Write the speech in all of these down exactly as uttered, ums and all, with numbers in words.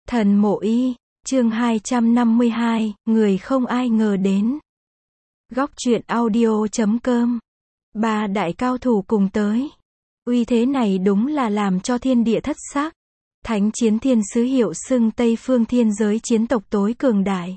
Thần Mộ Y, chương hai trăm năm mươi hai, người không ai ngờ đến. Góc truyện audio chấm com. Ba đại cao thủ cùng tới. Uy thế này đúng là làm cho thiên địa thất sắc. Thánh chiến thiên sứ hiệu xưng Tây phương thiên giới chiến tộc tối cường đại.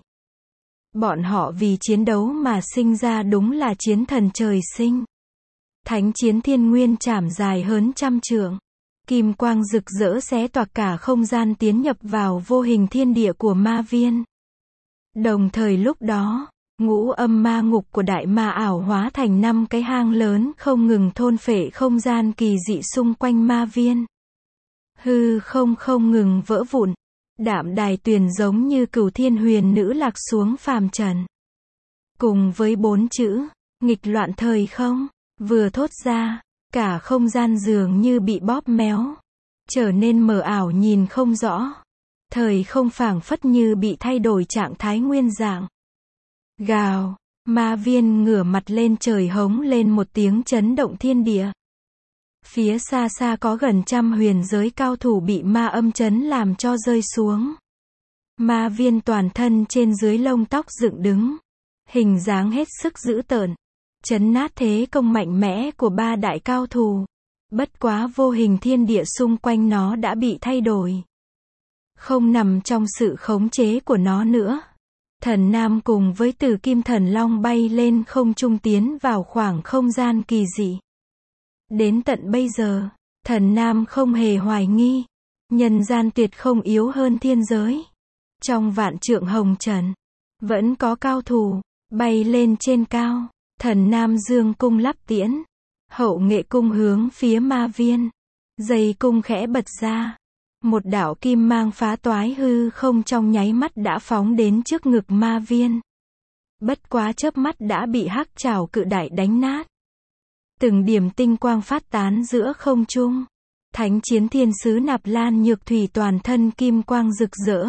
Bọn họ vì chiến đấu mà sinh ra đúng là chiến thần trời sinh. Thánh chiến thiên nguyên trảm dài hơn trăm trượng. Kim quang rực rỡ xé toạc cả không gian tiến nhập vào vô hình thiên địa của ma viên. Đồng thời lúc đó, ngũ âm ma ngục của đại ma ảo hóa thành năm cái hang lớn không ngừng thôn phệ không gian kỳ dị xung quanh ma viên. Hư không không ngừng vỡ vụn. Đạm đài tuyền giống như cửu thiên huyền nữ lạc xuống phàm trần. Cùng với bốn chữ, nghịch loạn thời không, vừa thốt ra, cả không gian dường như bị bóp méo, trở nên mờ ảo nhìn không rõ. Thời không phảng phất như bị thay đổi trạng thái nguyên dạng. Gào, ma viên ngửa mặt lên trời hống lên một tiếng chấn động thiên địa. Phía xa xa có gần trăm huyền giới cao thủ bị ma âm chấn làm cho rơi xuống. Ma viên toàn thân trên dưới lông tóc dựng đứng, hình dáng hết sức dữ tợn, chấn nát thế công mạnh mẽ của ba đại cao thủ. Bất quá vô hình thiên địa xung quanh nó đã bị thay đổi, không nằm trong sự khống chế của nó nữa. Thần Nam cùng với Tử Kim Thần Long bay lên không trung tiến vào khoảng không gian kỳ dị. Đến tận bây giờ, Thần Nam không hề hoài nghi, nhân gian tuyệt không yếu hơn thiên giới. Trong vạn trượng hồng trần, vẫn có cao thủ, bay lên trên cao. Thần Nam dương cung lắp tiễn, hậu nghệ cung hướng phía ma viên. Dây cung khẽ bật ra, một đạo kim mang phá toái hư không trong nháy mắt đã phóng đến trước ngực ma viên. Bất quá chớp mắt đã bị hắc trảo cự đại đánh nát. Từng điểm tinh quang phát tán giữa không trung. Thánh chiến thiên sứ Nạp Lan Nhược Thủy toàn thân kim quang rực rỡ.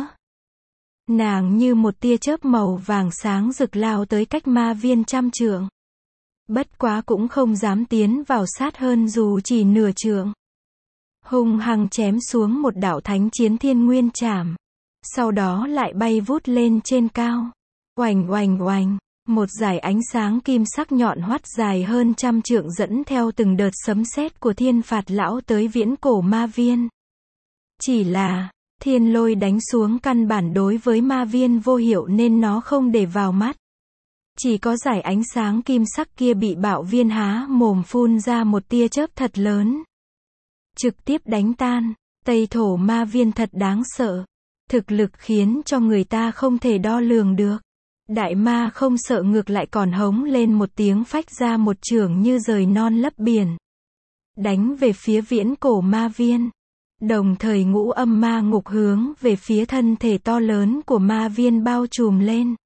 Nàng như một tia chớp màu vàng sáng rực lao tới cách ma viên trăm trượng. Bất quá cũng không dám tiến vào sát hơn dù chỉ nửa trượng. Hung hăng chém xuống một đạo thánh chiến thiên nguyên trảm. Sau đó lại bay vút lên trên cao. Oành oành oành. Một dải ánh sáng kim sắc nhọn hoắt dài hơn trăm trượng dẫn theo từng đợt sấm sét của thiên phạt lão tới viễn cổ ma viên. Chỉ là, thiên lôi đánh xuống căn bản đối với ma viên vô hiệu nên nó không để vào mắt. Chỉ có dải ánh sáng kim sắc kia bị bạo viên há mồm phun ra một tia chớp thật lớn. Trực tiếp đánh tan. Tây thổ ma viên thật đáng sợ. Thực lực khiến cho người ta không thể đo lường được. Đại ma không sợ ngược lại còn hống lên một tiếng phách ra một chưởng như rời non lấp biển. Đánh về phía viễn cổ ma viên. Đồng thời ngũ âm ma ngục hướng về phía thân thể to lớn của ma viên bao trùm lên.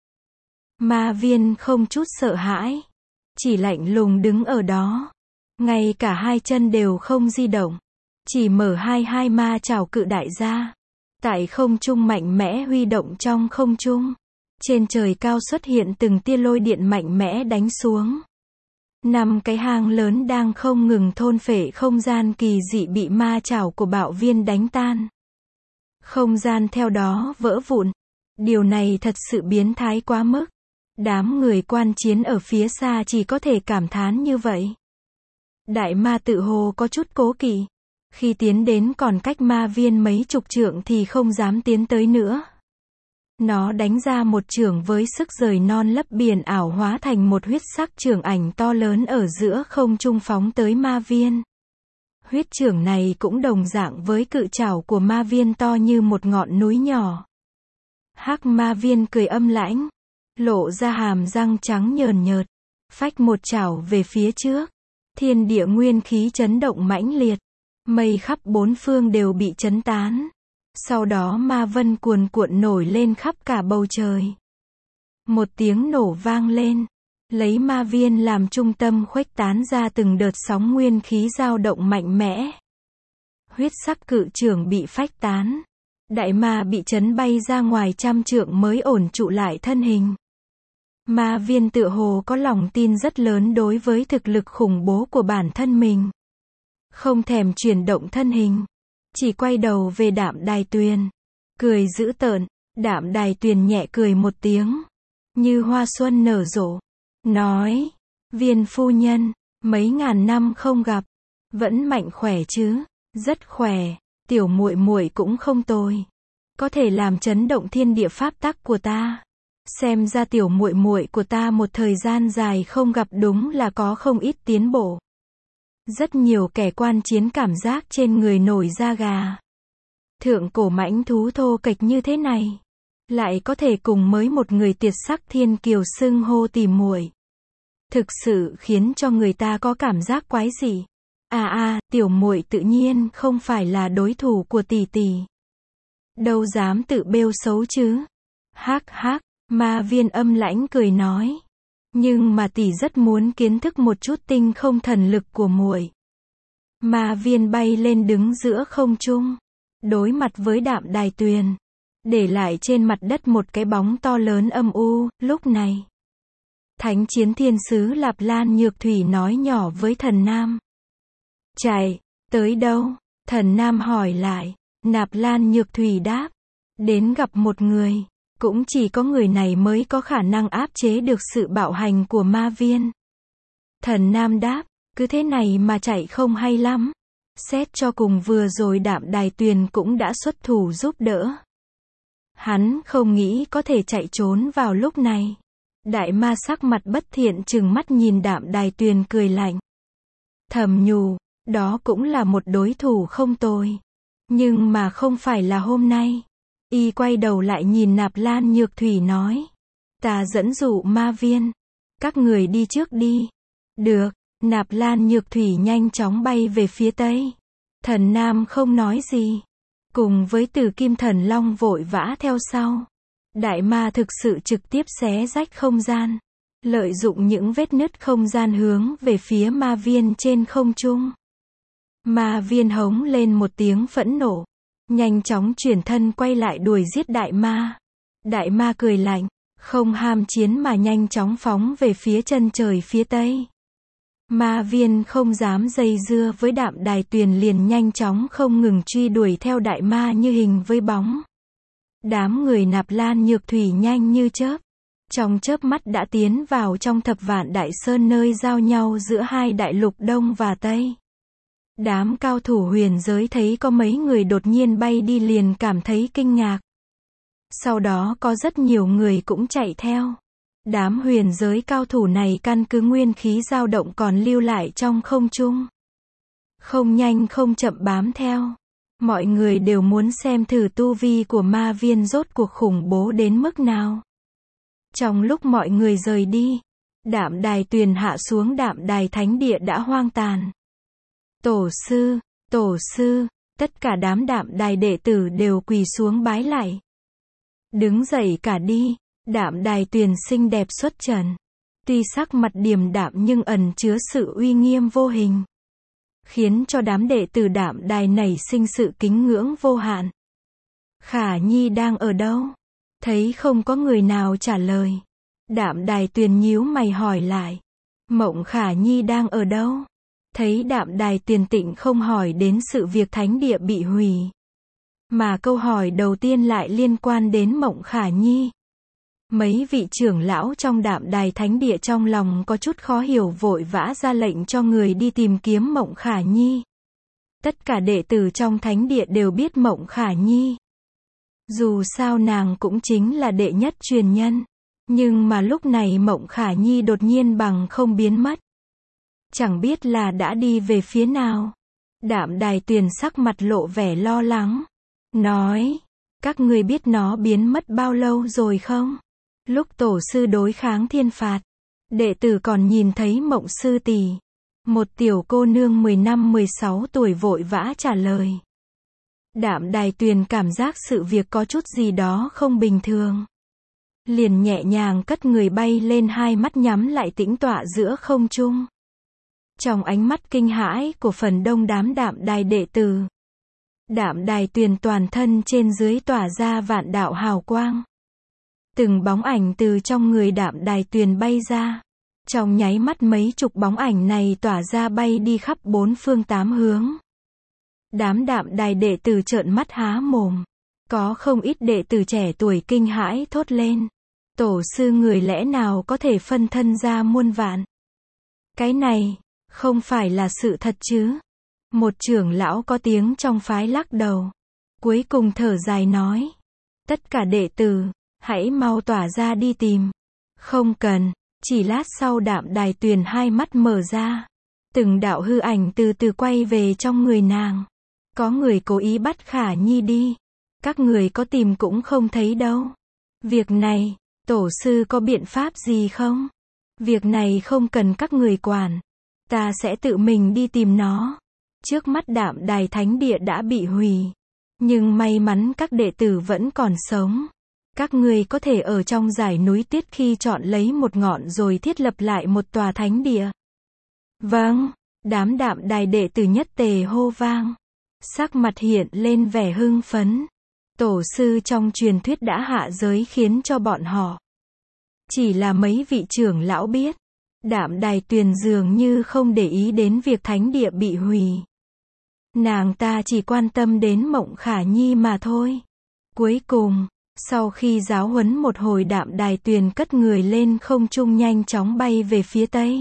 Ma viên không chút sợ hãi. Chỉ lạnh lùng đứng ở đó. Ngay cả hai chân đều không di động. Chỉ mở hai hai ma chảo cự đại ra. Tại không trung mạnh mẽ huy động trong không trung. Trên trời cao xuất hiện từng tia lôi điện mạnh mẽ đánh xuống. Năm cái hang lớn đang không ngừng thôn phệ không gian kỳ dị bị ma chảo của bạo viên đánh tan. Không gian theo đó vỡ vụn. Điều này thật sự biến thái quá mức. Đám người quan chiến ở phía xa chỉ có thể cảm thán như vậy. Đại ma tự hồ có chút cố kỵ. Khi tiến đến còn cách ma viên mấy chục trượng thì không dám tiến tới nữa. Nó đánh ra một chưởng với sức rời non lấp biển ảo hóa thành một huyết sắc chưởng ảnh to lớn ở giữa không trung phóng tới ma viên. Huyết chưởng này cũng đồng dạng với cự trảo của ma viên to như một ngọn núi nhỏ. Hắc ma viên cười âm lãnh, lộ ra hàm răng trắng nhờn nhợt, phách một chảo về phía trước. Thiên địa nguyên khí chấn động mãnh liệt, mây khắp bốn phương đều bị chấn tán. Sau đó ma vân cuồn cuộn nổi lên khắp cả bầu trời. Một tiếng nổ vang lên, lấy ma viên làm trung tâm khuếch tán ra từng đợt sóng nguyên khí dao động mạnh mẽ. Huyết sắc cự chưởng bị phách tán. Đại ma bị chấn bay ra ngoài trăm trượng mới ổn trụ lại thân hình. Ma viên tựa hồ có lòng tin rất lớn đối với thực lực khủng bố của bản thân mình. Không thèm chuyển động thân hình. Chỉ quay đầu về đạm đài tuyền. Cười dữ tợn, Đạm Đài Tuyền nhẹ cười một tiếng, như hoa xuân nở rộ, nói, Viên phu nhân, mấy ngàn năm không gặp, vẫn mạnh khỏe chứ? Rất khỏe, tiểu muội muội cũng không tồi, có thể làm chấn động thiên địa pháp tắc của ta. Xem ra tiểu muội muội của ta một thời gian dài không gặp đúng là có không ít tiến bộ. Rất nhiều kẻ quan chiến cảm giác trên người nổi da gà. Thượng cổ mãnh thú thô kệch như thế này, lại có thể cùng mới một người tuyệt sắc thiên kiều xưng hô tỉ muội. Thực sự khiến cho người ta có cảm giác quái dị. À à, tiểu muội tự nhiên không phải là đối thủ của tỷ tỷ. Đâu dám tự bêu xấu chứ. Hắc hắc, Ma Viên âm lãnh cười nói. Nhưng mà tỷ rất muốn kiến thức một chút tinh không thần lực của muội. Ma Viên bay lên đứng giữa không trung, đối mặt với Đạm Đài Tuyền, để lại trên mặt đất một cái bóng to lớn âm u. Lúc này, Thánh chiến thiên sứ Lạp Lan Nhược Thủy nói nhỏ với Thần Nam. Chạy, tới đâu? Thần Nam hỏi lại. Nạp Lan Nhược Thủy đáp. Đến gặp một người. Cũng chỉ có người này mới có khả năng áp chế được sự bạo hành của Ma Viên. Thần Nam đáp. Cứ thế này mà chạy không hay lắm. Xét cho cùng vừa rồi Đạm Đài Tuyền cũng đã xuất thủ giúp đỡ. Hắn không nghĩ có thể chạy trốn vào lúc này. Đại ma sắc mặt bất thiện trừng mắt nhìn Đạm Đài Tuyền cười lạnh. Thầm nhủ, đó cũng là một đối thủ không tồi. Nhưng mà không phải là hôm nay. Y quay đầu lại nhìn Nạp Lan Nhược Thủy nói. Ta dẫn dụ Ma Viên. Các người đi trước đi. Được, Nạp Lan Nhược Thủy nhanh chóng bay về phía tây. Thần Nam không nói gì. Cùng với Tử Kim Thần Long vội vã theo sau. Đại ma thực sự trực tiếp xé rách không gian. Lợi dụng những vết nứt không gian hướng về phía Ma Viên trên không trung. Ma Viên hống lên một tiếng phẫn nộ. Nhanh chóng chuyển thân quay lại đuổi giết đại ma. Đại ma cười lạnh. Không ham chiến mà nhanh chóng phóng về phía chân trời phía tây. Ma Viên không dám dây dưa với Đạm Đài Tuyền liền nhanh chóng không ngừng truy đuổi theo đại ma như hình với bóng. Đám người Nạp Lan Nhược Thủy nhanh như chớp. Trong chớp mắt đã tiến vào trong thập vạn đại sơn nơi giao nhau giữa hai đại lục Đông và Tây. Đám cao thủ huyền giới thấy có mấy người đột nhiên bay đi liền cảm thấy kinh ngạc. Sau đó có rất nhiều người cũng chạy theo. Đám huyền giới cao thủ này căn cứ nguyên khí dao động còn lưu lại trong không trung. Không nhanh không chậm bám theo. Mọi người đều muốn xem thử tu vi của Ma Viên rốt cuộc khủng bố đến mức nào. Trong lúc mọi người rời đi, Đạm Đài Tuyền hạ xuống Đạm Đài Thánh Địa đã hoang tàn. Tổ sư, tổ sư, tất cả đám Đạm Đài đệ tử đều quỳ xuống bái lạy. Đứng dậy cả đi, Đạm Đài Tuyền xinh đẹp xuất trần. Tuy sắc mặt điềm đạm nhưng ẩn chứa sự uy nghiêm vô hình. Khiến cho đám đệ tử Đạm Đài nảy sinh sự kính ngưỡng vô hạn. Khả Nhi đang ở đâu? Thấy không có người nào trả lời. Đạm Đài Tuyền nhíu mày hỏi lại. Mộng Khả Nhi đang ở đâu? Thấy Đạm Đài Tuyền tịnh không hỏi đến sự việc thánh địa bị hủy. Mà câu hỏi đầu tiên lại liên quan đến Mộng Khả Nhi. Mấy vị trưởng lão trong Đạm Đài Thánh Địa trong lòng có chút khó hiểu vội vã ra lệnh cho người đi tìm kiếm Mộng Khả Nhi. Tất cả đệ tử trong Thánh Địa đều biết Mộng Khả Nhi. Dù sao nàng cũng chính là đệ nhất truyền nhân. Nhưng mà lúc này Mộng Khả Nhi đột nhiên bằng không biến mất. Chẳng biết là đã đi về phía nào. Đạm Đài Tuyền sắc mặt lộ vẻ lo lắng. Nói, các ngươi biết nó biến mất bao lâu rồi không? Lúc tổ sư đối kháng thiên phạt, đệ tử còn nhìn thấy Mộng sư tỷ. Một tiểu cô nương mười năm mười sáu tuổi vội vã trả lời. Đạm Đài Tuyền cảm giác sự việc có chút gì đó không bình thường. Liền nhẹ nhàng cất người bay lên hai mắt nhắm lại tĩnh tọa giữa không trung. Trong ánh mắt kinh hãi của phần đông đám Đạm Đài đệ tử. Đạm Đài Tuyền toàn thân trên dưới tỏa ra vạn đạo hào quang. Từng bóng ảnh từ trong người Đạm Đài Tuyền bay ra. Trong nháy mắt mấy chục bóng ảnh này tỏa ra bay đi khắp bốn phương tám hướng. Đám Đạm Đài đệ tử trợn mắt há mồm. Có không ít đệ tử trẻ tuổi kinh hãi thốt lên. Tổ sư người lẽ nào có thể phân thân ra muôn vạn? Cái này, không phải là sự thật chứ? Một trưởng lão có tiếng trong phái lắc đầu. Cuối cùng thở dài nói. Tất cả đệ tử, hãy mau tỏa ra đi tìm. Không cần, chỉ lát sau Đạm Đài Tuyền hai mắt mở ra. Từng đạo hư ảnh từ từ quay về trong người nàng. Có người cố ý bắt Khả Nhi đi. Các người có tìm cũng không thấy đâu. Việc này, tổ sư có biện pháp gì không? Việc này không cần các người quản. Ta sẽ tự mình đi tìm nó. Trước mắt Đạm Đài Thánh Địa đã bị hủy. Nhưng may mắn các đệ tử vẫn còn sống. Các ngươi có thể ở trong dải núi Tuyết khi chọn lấy một ngọn rồi thiết lập lại một tòa thánh địa. Vâng, đám Đạm Đài đệ tử nhất tề hô vang. Sắc mặt hiện lên vẻ hưng phấn. Tổ sư trong truyền thuyết đã hạ giới khiến cho bọn họ. Chỉ là mấy vị trưởng lão biết. Đạm Đài Tuyền dường như không để ý đến việc thánh địa bị hủy. Nàng ta chỉ quan tâm đến Mộng Khả Nhi mà thôi. Cuối cùng, sau khi giáo huấn một hồi Đạm Đài Tuyền cất người lên không trung nhanh chóng bay về phía tây.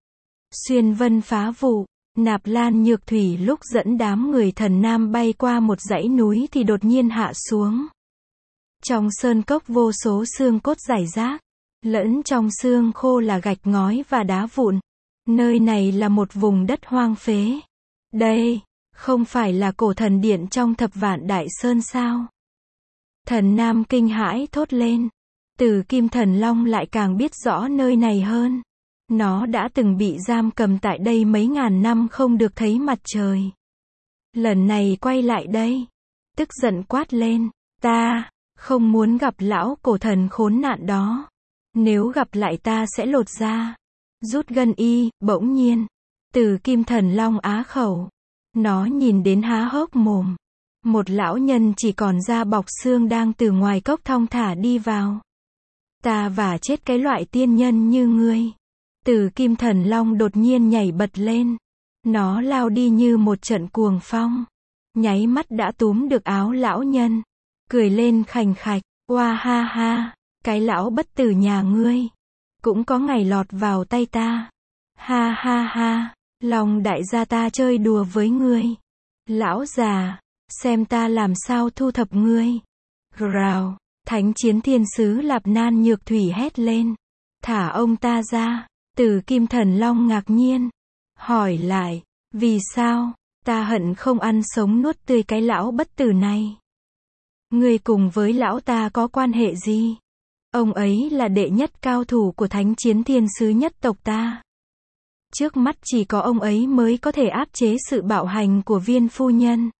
Xuyên vân phá vụ, Nạp Lan Nhược Thủy lúc dẫn đám người Thần Nam bay qua một dãy núi thì đột nhiên hạ xuống. Trong sơn cốc vô số xương cốt rải rác, lẫn trong xương khô là gạch ngói và đá vụn. Nơi này là một vùng đất hoang phế. Đây, không phải là cổ thần điện trong Thập Vạn Đại Sơn sao? Thần Nam kinh hãi thốt lên. Từ Kim Thần Long lại càng biết rõ nơi này hơn. Nó đã từng bị giam cầm tại đây mấy ngàn năm không được thấy mặt trời. Lần này quay lại đây, tức giận quát lên. Ta, không muốn gặp lão cổ thần khốn nạn đó. Nếu gặp lại ta sẽ lột da. Rút gân y, bỗng nhiên. Từ Kim Thần Long á khẩu. Nó nhìn đến há hốc mồm. Một lão nhân chỉ còn da bọc xương đang từ ngoài cốc thong thả đi vào. Ta vả chết cái loại tiên nhân như ngươi. Từ Kim Thần Long đột nhiên nhảy bật lên. Nó lao đi như một trận cuồng phong. Nháy mắt đã túm được áo lão nhân. Cười lên khành khạch. Oa ha ha. Cái lão bất tử nhà ngươi. Cũng có ngày lọt vào tay ta. Ha ha ha. Long đại gia ta chơi đùa với ngươi. Lão già. Xem ta làm sao thu thập ngươi. Rào. Thánh chiến thiên sứ Lạp Nan Nhược Thủy hét lên. Thả ông ta ra. Từ Kim Thần Long ngạc nhiên. Hỏi lại. Vì sao? Ta hận không ăn sống nuốt tươi cái lão bất tử này. Ngươi cùng với lão ta có quan hệ gì? Ông ấy là đệ nhất cao thủ của thánh chiến thiên sứ nhất tộc ta. Trước mắt chỉ có ông ấy mới có thể áp chế sự bạo hành của viên phu nhân.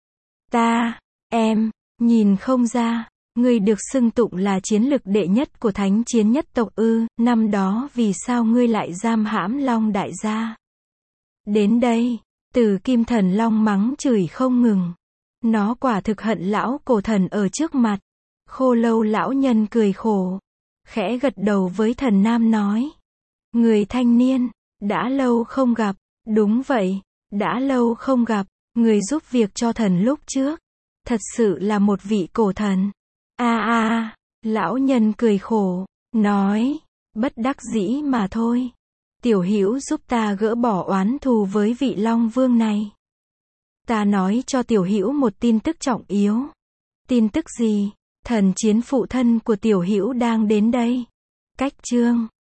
Ta, em, nhìn không ra, ngươi được xưng tụng là chiến lực đệ nhất của thánh chiến nhất tộc ư, năm đó vì sao ngươi lại giam hãm Long đại gia? Đến đây, Từ Kim Thần Long mắng chửi không ngừng. Nó quả thực hận lão cổ thần ở trước mặt. Khô Lâu lão nhân cười khổ. Khẽ gật đầu với Thần Nam nói. Người thanh niên, đã lâu không gặp. Đúng vậy, đã lâu không gặp. Người giúp việc cho thần lúc trước. Thật sự là một vị cổ thần. A a a, lão nhân cười khổ. Nói, bất đắc dĩ mà thôi. Tiểu Hữu giúp ta gỡ bỏ oán thù với vị Long Vương này. Ta nói cho Tiểu Hữu một tin tức trọng yếu. Tin tức gì? Thần chiến phụ thân của Tiểu Hữu đang đến đây. Cách chương